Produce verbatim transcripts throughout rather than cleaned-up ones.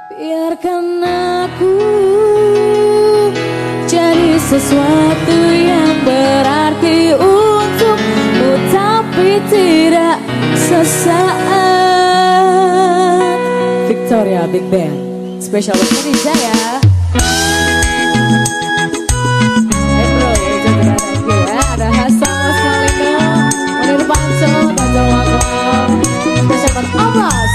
Biarkan aku jadi sesuatu yang berarti untukmu, tapi tidak sesaat. Victoria Big Band spesial buat Indonesia ya. Hey bro, ya ada Hasan Wasmalino, Munir Panco, Tanjung Wakau, spesial buat Abbas.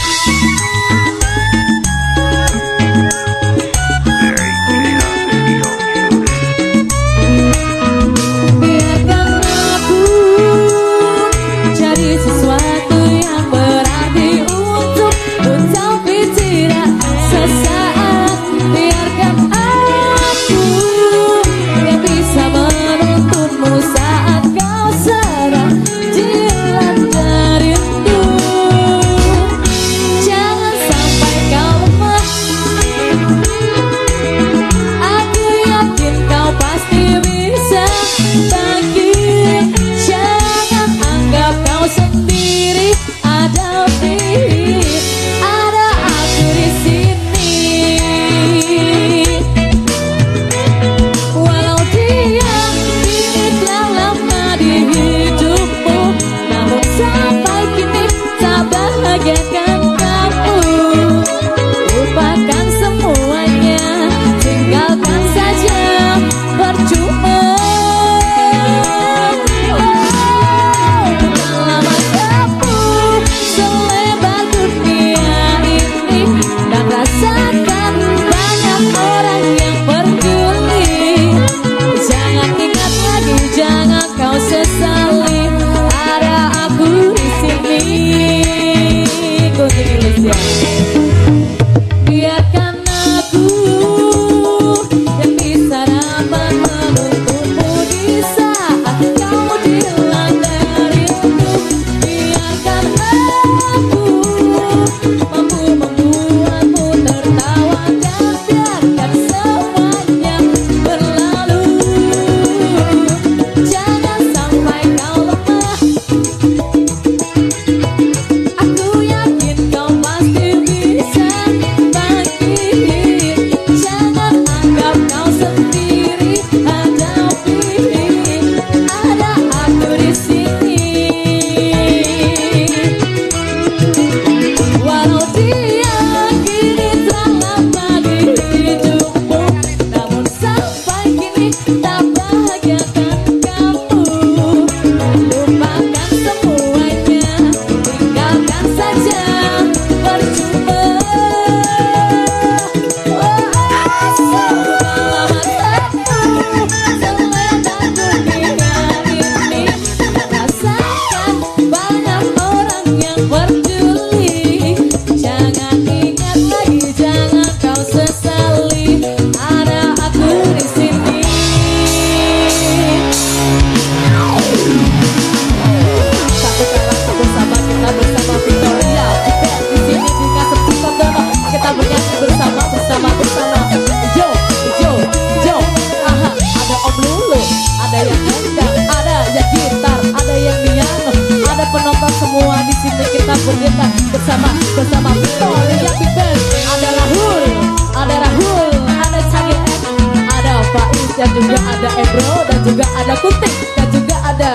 Bersama bersama Victoria Big Band. Ada Rahul, ada Rahul, ada Cagi, ada Faiz, dan juga ada Ebro, dan juga ada Kutik, dan juga ada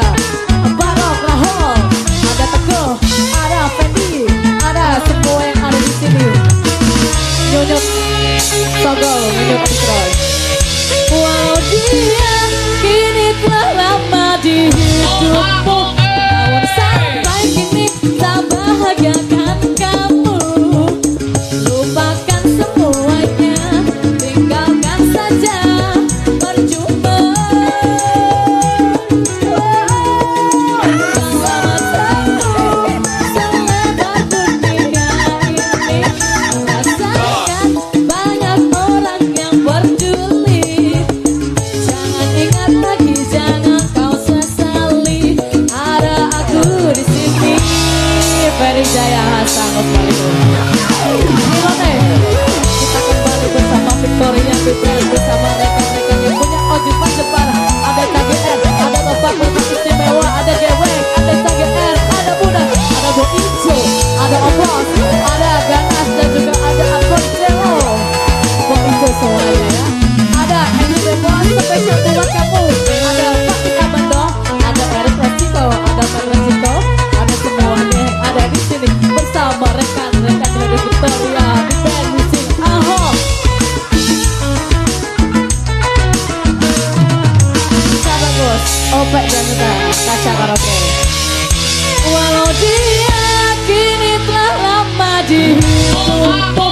Barok Rahul, ada Teguh, ada Fendi, ada semua yang ada di sini. Nyonyot Sogol, nyonyot Ikroy. Wow, dia kini telah lama di hidupmu, namun sampai kini tak bahagiakan kamu. Lupakan semuanya, tinggalkan saja, percuma. Selamat selebar dunia ini, rasakan banyak orang yang peduli. Jangan ingat lagi, jangan kau sesali, ada aku di sini. Ferry Jaya Hasan Wasmalino. Gimana? Kita kembali bersama Victoria Big Band, bersama rekan-rekan yang punya Ojupan Jepara. Ada K G R, ada Bapak Bapak Istimewa, ada Gewek, ada K G R, ada Bunda, ada Bo Ijo, ada Obos, ada Ganas, dan juga ada Akon Bahagia kini telah lama dihitung.